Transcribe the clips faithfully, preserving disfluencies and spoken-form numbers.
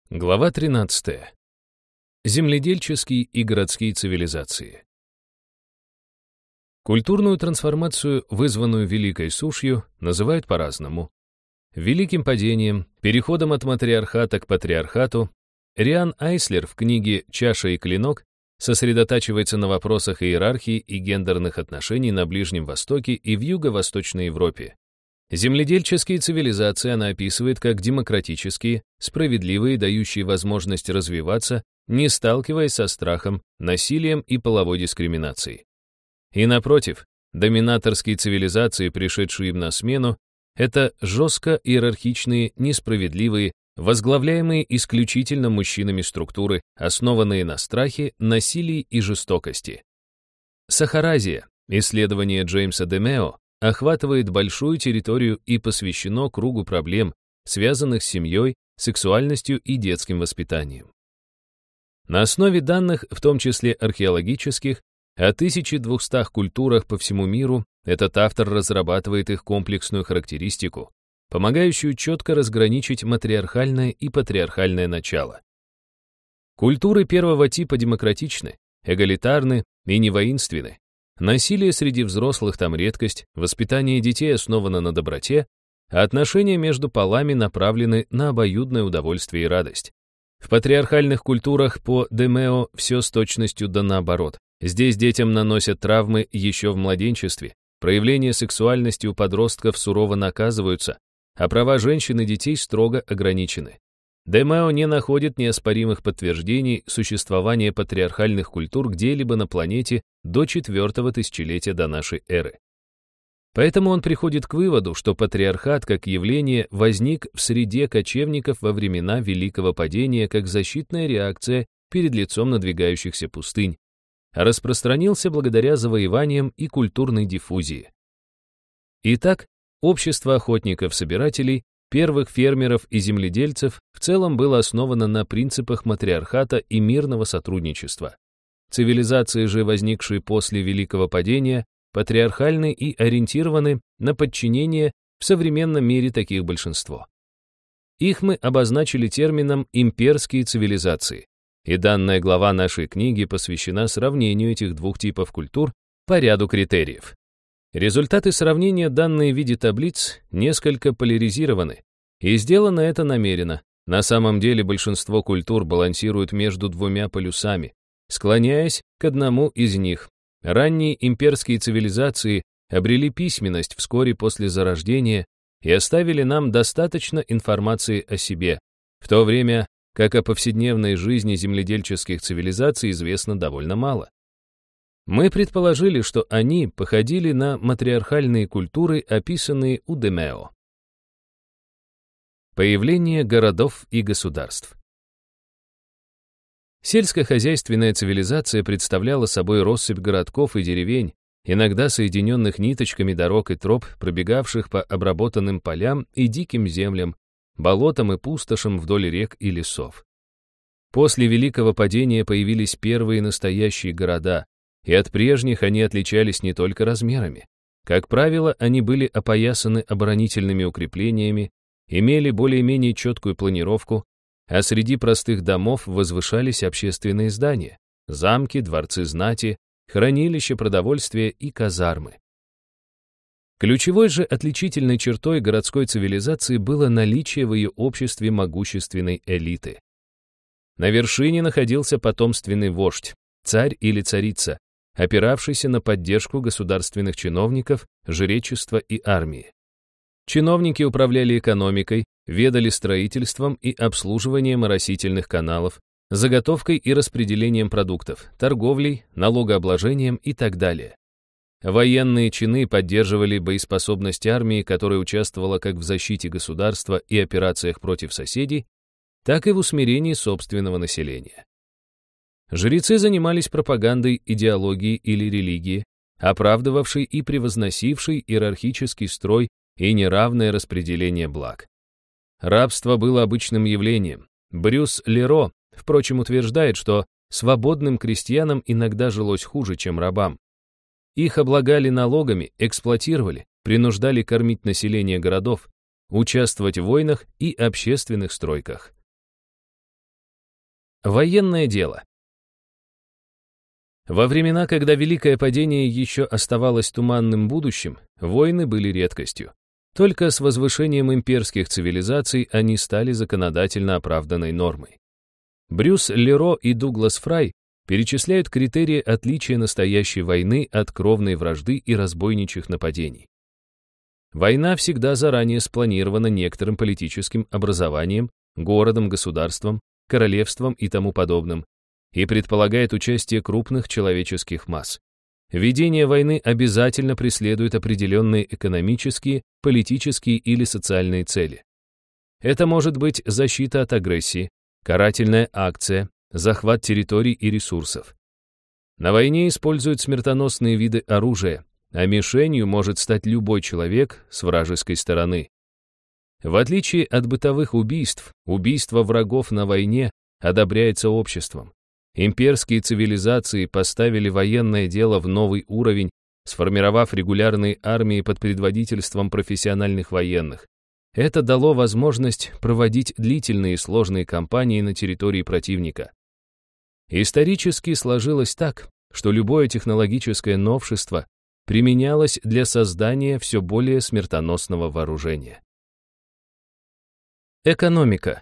Глава тринадцатая. Земледельческие и городские цивилизации. Культурную трансформацию, вызванную Великой Сушью, называют по-разному. Великим падением, переходом от матриархата к патриархату. Риан Айслер в книге «Чаша и клинок» сосредотачивается на вопросах иерархии и гендерных отношений на Ближнем Востоке и в Юго-Восточной Европе. Земледельческие цивилизации она описывает как демократические, справедливые, дающие возможность развиваться, не сталкиваясь со страхом, насилием и половой дискриминацией. И напротив, доминаторские цивилизации, пришедшие им на смену, это жестко иерархичные, несправедливые, возглавляемые исключительно мужчинами структуры, основанные на страхе, насилии и жестокости. Сахаразия, исследование Джеймса Демео, охватывает большую территорию и посвящено кругу проблем, связанных с семьей, сексуальностью и детским воспитанием. На основе данных, в том числе археологических, о тысяче двухстах культурах по всему миру, этот автор разрабатывает их комплексную характеристику, помогающую четко разграничить матриархальное и патриархальное начало. Культуры первого типа демократичны, эгалитарны и невоинственны. Насилие среди взрослых там редкость, воспитание детей основано на доброте, а отношения между полами направлены на обоюдное удовольствие и радость. В патриархальных культурах по Демео все с точностью да наоборот. Здесь детям наносят травмы еще в младенчестве, проявления сексуальности у подростков сурово наказываются, а права женщин и детей строго ограничены. Демео не находит неоспоримых подтверждений существования патриархальных культур где-либо на планете до четвертого тысячелетия до нашей эры. Поэтому он приходит к выводу, что патриархат как явление возник в среде кочевников во времена Великого падения как защитная реакция перед лицом надвигающихся пустынь, а распространился благодаря завоеваниям и культурной диффузии. Итак, общество охотников-собирателей, первых фермеров и земледельцев в целом было основано на принципах матриархата и мирного сотрудничества. Цивилизации же, возникшие после Великого падения, патриархальны и ориентированы на подчинение в современном мире таких большинство. Их мы обозначили термином «имперские цивилизации», и данная глава нашей книги посвящена сравнению этих двух типов культур по ряду критериев. Результаты сравнения, данные в виде таблиц, несколько поляризированы, и сделано это намеренно. На самом деле большинство культур балансируют между двумя полюсами, склоняясь к одному из них. Ранние имперские цивилизации обрели письменность вскоре после зарождения и оставили нам достаточно информации о себе, в то время как о повседневной жизни земледельческих цивилизаций известно довольно мало. Мы предположили, что они походили на матриархальные культуры, описанные у Демео. Появление городов и государств. Сельскохозяйственная цивилизация представляла собой россыпь городков и деревень, иногда соединенных ниточками дорог и троп, пробегавших по обработанным полям и диким землям, болотам и пустошам вдоль рек и лесов. После Великого падения появились первые настоящие города, и от прежних они отличались не только размерами. Как правило, они были опоясаны оборонительными укреплениями, имели более-менее четкую планировку, а среди простых домов возвышались общественные здания, замки, дворцы знати, хранилища продовольствия и казармы. Ключевой же отличительной чертой городской цивилизации было наличие в ее обществе могущественной элиты. На вершине находился потомственный вождь, царь или царица, опиравшийся на поддержку государственных чиновников, жречества и армии. Чиновники управляли экономикой, ведали строительством и обслуживанием оросительных каналов, заготовкой и распределением продуктов, торговлей, налогообложением и так далее. Военные чины поддерживали боеспособность армии, которая участвовала как в защите государства и операциях против соседей, так и в усмирении собственного населения. Жрецы занимались пропагандой идеологии или религии, оправдывавшей и превозносившей иерархический строй и неравное распределение благ. Рабство было обычным явлением. Брюс Леро, впрочем, утверждает, что свободным крестьянам иногда жилось хуже, чем рабам. Их облагали налогами, эксплуатировали, принуждали кормить население городов, участвовать в войнах и общественных стройках. Военное дело. Во времена, когда Великое падение еще оставалось туманным будущим, войны были редкостью. Только с возвышением имперских цивилизаций они стали законодательно оправданной нормой. Брюс Леро и Дуглас Фрай перечисляют критерии отличия настоящей войны от кровной вражды и разбойничьих нападений. Война всегда заранее спланирована некоторым политическим образованием, городом, государством, королевством и тому подобным, и предполагает участие крупных человеческих масс. Ведение войны обязательно преследует определенные экономические, политические или социальные цели. Это может быть защита от агрессии, карательная акция, захват территорий и ресурсов. На войне используют смертоносные виды оружия, а мишенью может стать любой человек с вражеской стороны. В отличие от бытовых убийств, убийство врагов на войне одобряется обществом. Имперские цивилизации поставили военное дело в новый уровень, сформировав регулярные армии под предводительством профессиональных военных. Это дало возможность проводить длительные и сложные кампании на территории противника. Исторически сложилось так, что любое технологическое новшество применялось для создания все более смертоносного вооружения. Экономика.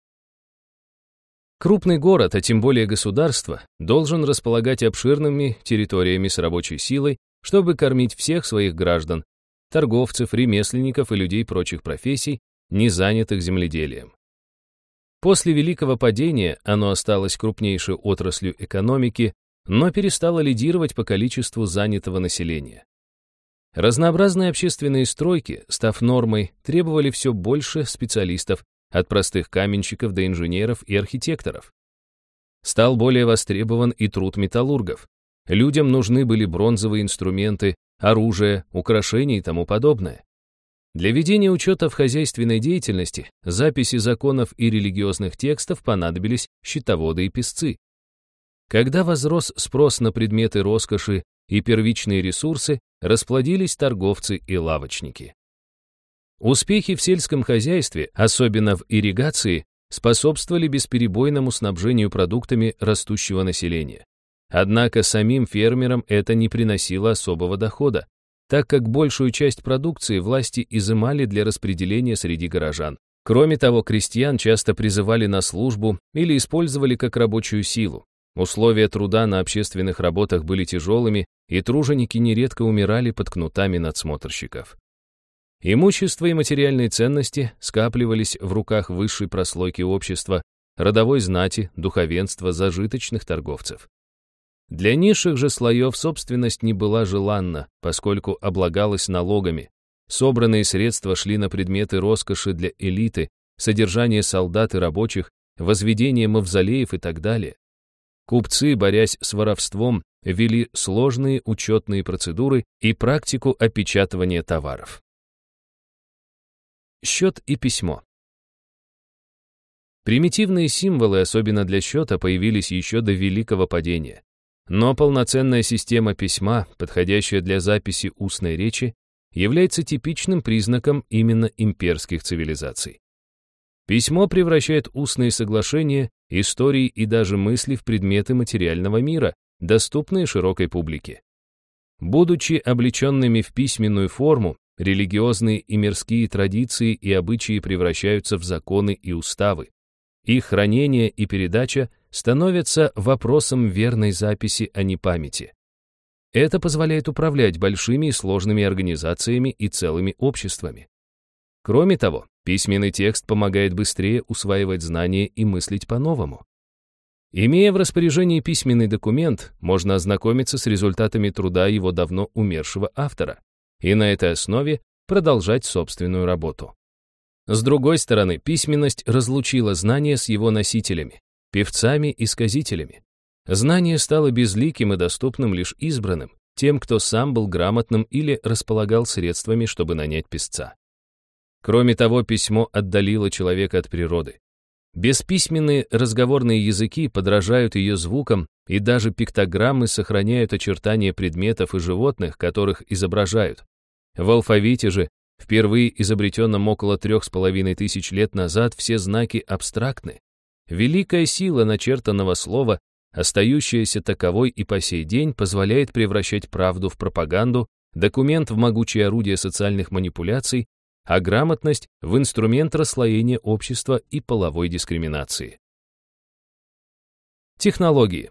Крупный город, а тем более государство, должен располагать обширными территориями с рабочей силой, чтобы кормить всех своих граждан, торговцев, ремесленников и людей прочих профессий, не занятых земледелием. После Великого падения оно осталось крупнейшей отраслью экономики, но перестало лидировать по количеству занятого населения. Разнообразные общественные стройки, став нормой, требовали все больше специалистов, от простых каменщиков до инженеров и архитекторов. Стал более востребован и труд металлургов. Людям нужны были бронзовые инструменты, оружие, украшения и тому подобное. Для ведения учетов хозяйственной деятельности, записи законов и религиозных текстов понадобились счетоводы и писцы. Когда возрос спрос на предметы роскоши и первичные ресурсы, расплодились торговцы и лавочники. Успехи в сельском хозяйстве, особенно в ирригации, способствовали бесперебойному снабжению продуктами растущего населения. Однако самим фермерам это не приносило особого дохода, так как большую часть продукции власти изымали для распределения среди горожан. Кроме того, крестьян часто призывали на службу или использовали как рабочую силу. Условия труда на общественных работах были тяжелыми, и труженики нередко умирали под кнутами надсмотрщиков. Имущество и материальные ценности скапливались в руках высшей прослойки общества, родовой знати, духовенства, зажиточных торговцев. Для низших же слоев собственность не была желанна, поскольку облагалась налогами. Собранные средства шли на предметы роскоши для элиты, содержание солдат и рабочих, возведение мавзолеев и так далее. Купцы, борясь с воровством, ввели сложные учетные процедуры и практику опечатывания товаров. Счет и письмо. Примитивные символы, особенно для счета, появились еще до Великого падения. Но полноценная система письма, подходящая для записи устной речи, является типичным признаком именно имперских цивилизаций. Письмо превращает устные соглашения, истории и даже мысли в предметы материального мира, доступные широкой публике. Будучи облеченными в письменную форму, религиозные и мирские традиции и обычаи превращаются в законы и уставы. Их хранение и передача становятся вопросом верной записи, а не памяти. Это позволяет управлять большими и сложными организациями и целыми обществами. Кроме того, письменный текст помогает быстрее усваивать знания и мыслить по-новому. Имея в распоряжении письменный документ, можно ознакомиться с результатами труда его давно умершего автора и на этой основе продолжать собственную работу. С другой стороны, письменность разлучила знания с его носителями, певцами и сказителями. Знание стало безликим и доступным лишь избранным, тем, кто сам был грамотным или располагал средствами, чтобы нанять писца. Кроме того, письмо отдалило человека от природы. Бесписьменные разговорные языки подражают ее звукам, и даже пиктограммы сохраняют очертания предметов и животных, которых изображают. В алфавите же, впервые изобретенном около трех с половиной тысяч лет назад, все знаки абстрактны. Великая сила начертанного слова, остающаяся таковой и по сей день, позволяет превращать правду в пропаганду, документ в могучее орудие социальных манипуляций, а грамотность в инструмент расслоения общества и половой дискриминации. Технологии.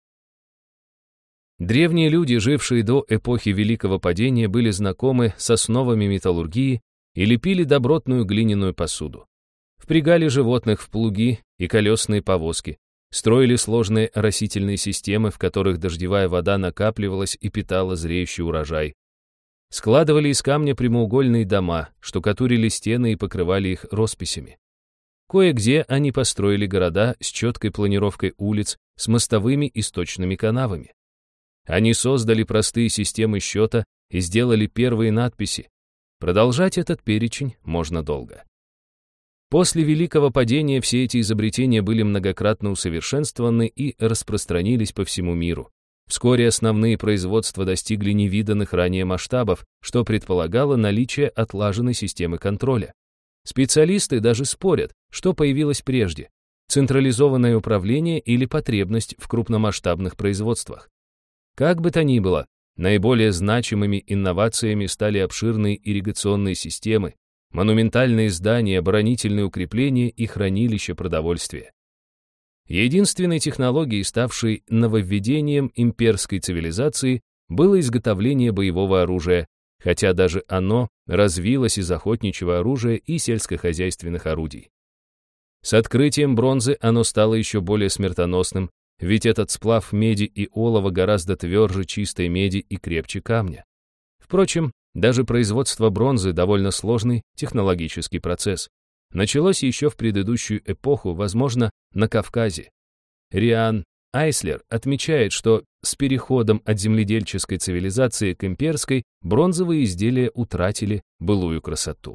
Древние люди, жившие до эпохи Великого падения, были знакомы с основами металлургии и лепили добротную глиняную посуду. Впрягали животных в плуги и колесные повозки, строили сложные оросительные системы, в которых дождевая вода накапливалась и питала зреющий урожай. Складывали из камня прямоугольные дома, штукатурили стены и покрывали их росписями. Кое-где они построили города с четкой планировкой улиц, с мостовыми и сточными канавами. Они создали простые системы счета и сделали первые надписи. Продолжать этот перечень можно долго. После Великого падения все эти изобретения были многократно усовершенствованы и распространились по всему миру. Вскоре основные производства достигли невиданных ранее масштабов, что предполагало наличие отлаженной системы контроля. Специалисты даже спорят, что появилось прежде – централизованное управление или потребность в крупномасштабных производствах. Как бы то ни было, наиболее значимыми инновациями стали обширные ирригационные системы, монументальные здания, оборонительные укрепления и хранилища продовольствия. Единственной технологией, ставшей нововведением имперской цивилизации, было изготовление боевого оружия, хотя даже оно развилось из охотничьего оружия и сельскохозяйственных орудий. С открытием бронзы оно стало еще более смертоносным, ведь этот сплав меди и олова гораздо тверже чистой меди и крепче камня. Впрочем, даже производство бронзы довольно сложный технологический процесс. Началось еще в предыдущую эпоху, возможно, на Кавказе. Риан Айслер отмечает, что с переходом от земледельческой цивилизации к имперской бронзовые изделия утратили былую красоту.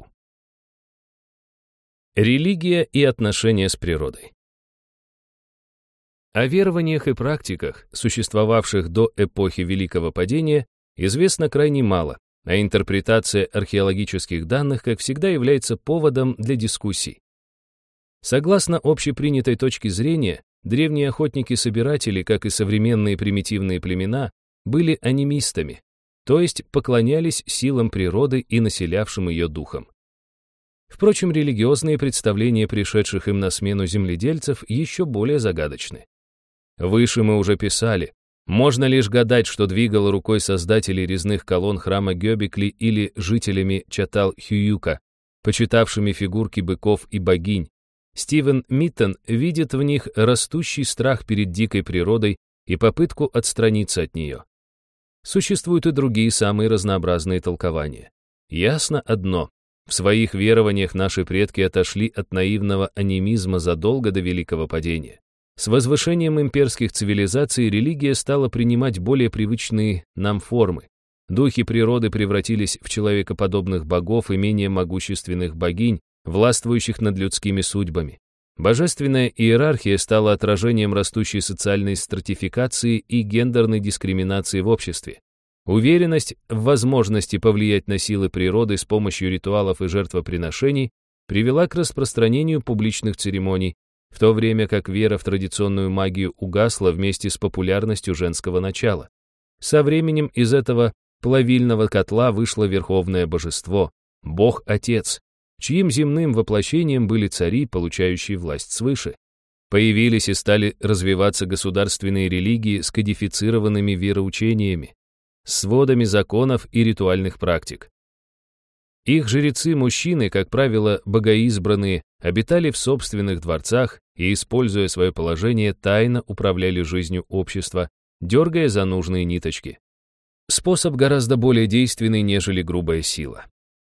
Религия и отношения с природой. О верованиях и практиках, существовавших до эпохи Великого падения, известно крайне мало, а интерпретация археологических данных, как всегда, является поводом для дискуссий. Согласно общепринятой точке зрения, древние охотники-собиратели, как и современные примитивные племена, были анимистами, то есть поклонялись силам природы и населявшим ее духам. Впрочем, религиозные представления пришедших им на смену земледельцев еще более загадочны. Выше мы уже писали, можно лишь гадать, что двигал рукой создателей резных колонн храма Гёбекли или жителями Чатал-Хьююка, почитавшими фигурки быков и богинь. Стивен Миттен видит в них растущий страх перед дикой природой и попытку отстраниться от нее. Существуют и другие самые разнообразные толкования. Ясно одно. В своих верованиях наши предки отошли от наивного анимизма задолго до Великого падения. С возвышением имперских цивилизаций религия стала принимать более привычные нам формы. Духи природы превратились в человекоподобных богов и менее могущественных богинь, властвующих над людскими судьбами. Божественная иерархия стала отражением растущей социальной стратификации и гендерной дискриминации в обществе. Уверенность в возможности повлиять на силы природы с помощью ритуалов и жертвоприношений привела к распространению публичных церемоний, в то время как вера в традиционную магию угасла вместе с популярностью женского начала. Со временем из этого плавильного котла вышло верховное божество, Бог-Отец, чьим земным воплощением были цари, получающие власть свыше. Появились и стали развиваться государственные религии с кодифицированными вероучениями, сводами законов и ритуальных практик. Их жрецы-мужчины, как правило, богоизбранные, обитали в собственных дворцах и, используя свое положение, тайно управляли жизнью общества, дергая за нужные ниточки. Способ гораздо более действенный, нежели грубая сила.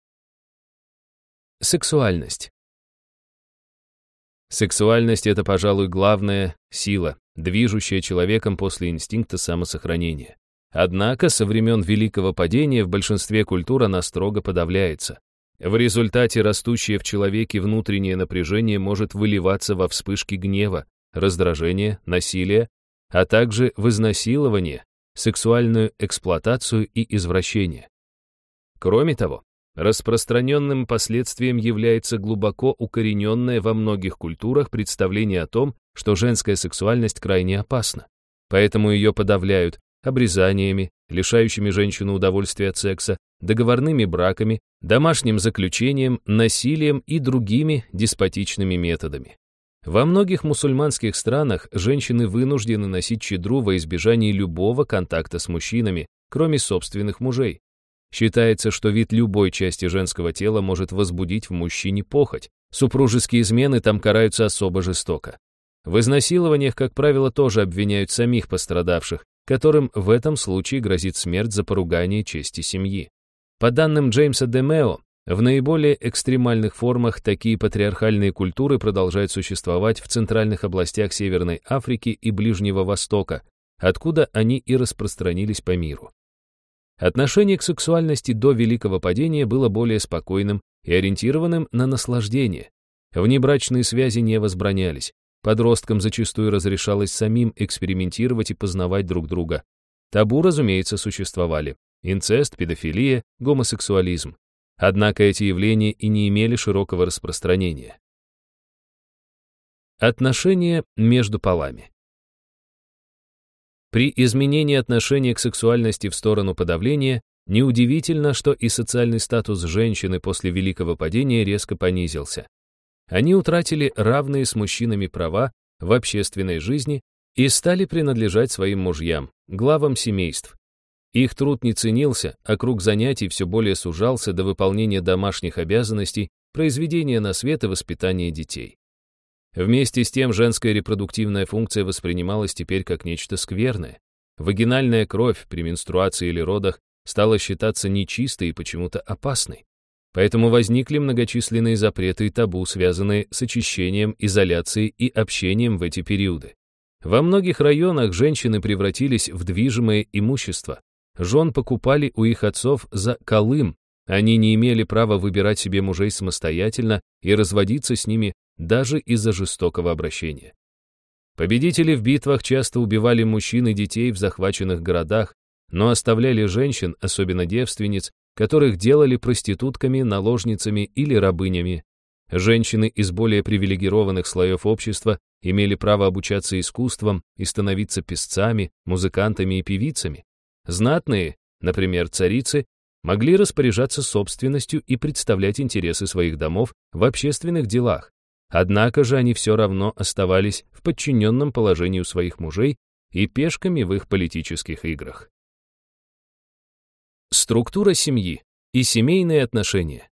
Сексуальность. Сексуальность — это, пожалуй, главная сила, движущая человеком после инстинкта самосохранения. Однако со времен Великого падения в большинстве культур она строго подавляется. В результате растущее в человеке внутреннее напряжение может выливаться во вспышки гнева, раздражения, насилия, а также в изнасилование, сексуальную эксплуатацию и извращение. Кроме того, распространенным последствием является глубоко укорененное во многих культурах представление о том, что женская сексуальность крайне опасна. Поэтому ее подавляют обрезаниями, лишающими женщину удовольствия от секса, договорными браками, домашним заключением, насилием и другими деспотичными методами. Во многих мусульманских странах женщины вынуждены носить чадру во избежание любого контакта с мужчинами, кроме собственных мужей. Считается, что вид любой части женского тела может возбудить в мужчине похоть. Супружеские измены там караются особо жестоко. В изнасилованиях, как правило, тоже обвиняют самих пострадавших, которым в этом случае грозит смерть за поругание чести семьи. По данным Джеймса Демео, в наиболее экстремальных формах такие патриархальные культуры продолжают существовать в центральных областях Северной Африки и Ближнего Востока, откуда они и распространились по миру. Отношение к сексуальности до Великого падения было более спокойным и ориентированным на наслаждение. Внебрачные связи не возбранялись. Подросткам зачастую разрешалось самим экспериментировать и познавать друг друга. Табу, разумеется, существовали: инцест, педофилия, гомосексуализм. Однако эти явления и не имели широкого распространения. Отношения между полами. При изменении отношения к сексуальности в сторону подавления неудивительно, что и социальный статус женщины после Великого падения резко понизился. Они утратили равные с мужчинами права в общественной жизни и стали принадлежать своим мужьям, главам семейств. Их труд не ценился, а круг занятий все более сужался до выполнения домашних обязанностей, произведения на свет и воспитания детей. Вместе с тем женская репродуктивная функция воспринималась теперь как нечто скверное. Вагинальная кровь при менструации или родах стала считаться нечистой и почему-то опасной. Поэтому возникли многочисленные запреты и табу, связанные с очищением, изоляцией и общением в эти периоды. Во многих районах женщины превратились в движимое имущество. Жен покупали у их отцов за калым, они не имели права выбирать себе мужей самостоятельно и разводиться с ними даже из-за жестокого обращения. Победители в битвах часто убивали мужчин и детей в захваченных городах, но оставляли женщин, особенно девственниц, которых делали проститутками, наложницами или рабынями. Женщины из более привилегированных слоев общества имели право обучаться искусствам и становиться песцами, музыкантами и певицами. Знатные, например, царицы, могли распоряжаться собственностью и представлять интересы своих домов в общественных делах. Однако же они все равно оставались в подчиненном положении у своих мужей и пешками в их политических играх. Структура семьи и семейные отношения.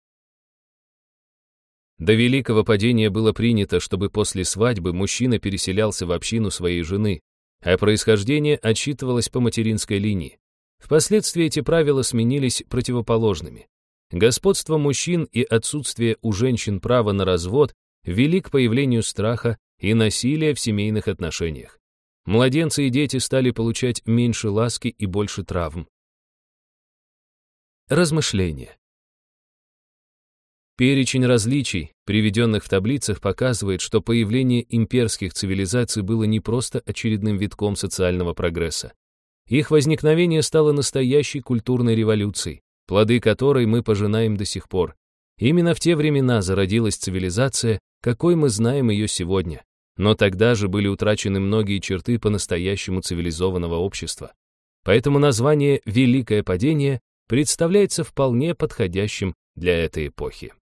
До Великого падения было принято, чтобы после свадьбы мужчина переселялся в общину своей жены, а происхождение отсчитывалось по материнской линии. Впоследствии эти правила сменились противоположными. Господство мужчин и отсутствие у женщин права на развод вели к появлению страха и насилия в семейных отношениях. Младенцы и дети стали получать меньше ласки и больше травм. Размышления. Перечень различий, приведенных в таблицах, показывает, что появление имперских цивилизаций было не просто очередным витком социального прогресса. Их возникновение стало настоящей культурной революцией, плоды которой мы пожинаем до сих пор. Именно в те времена зародилась цивилизация, какой мы знаем ее сегодня. Но тогда же были утрачены многие черты по-настоящему цивилизованного общества. Поэтому название «Великое падение» представляется вполне подходящим для этой эпохи.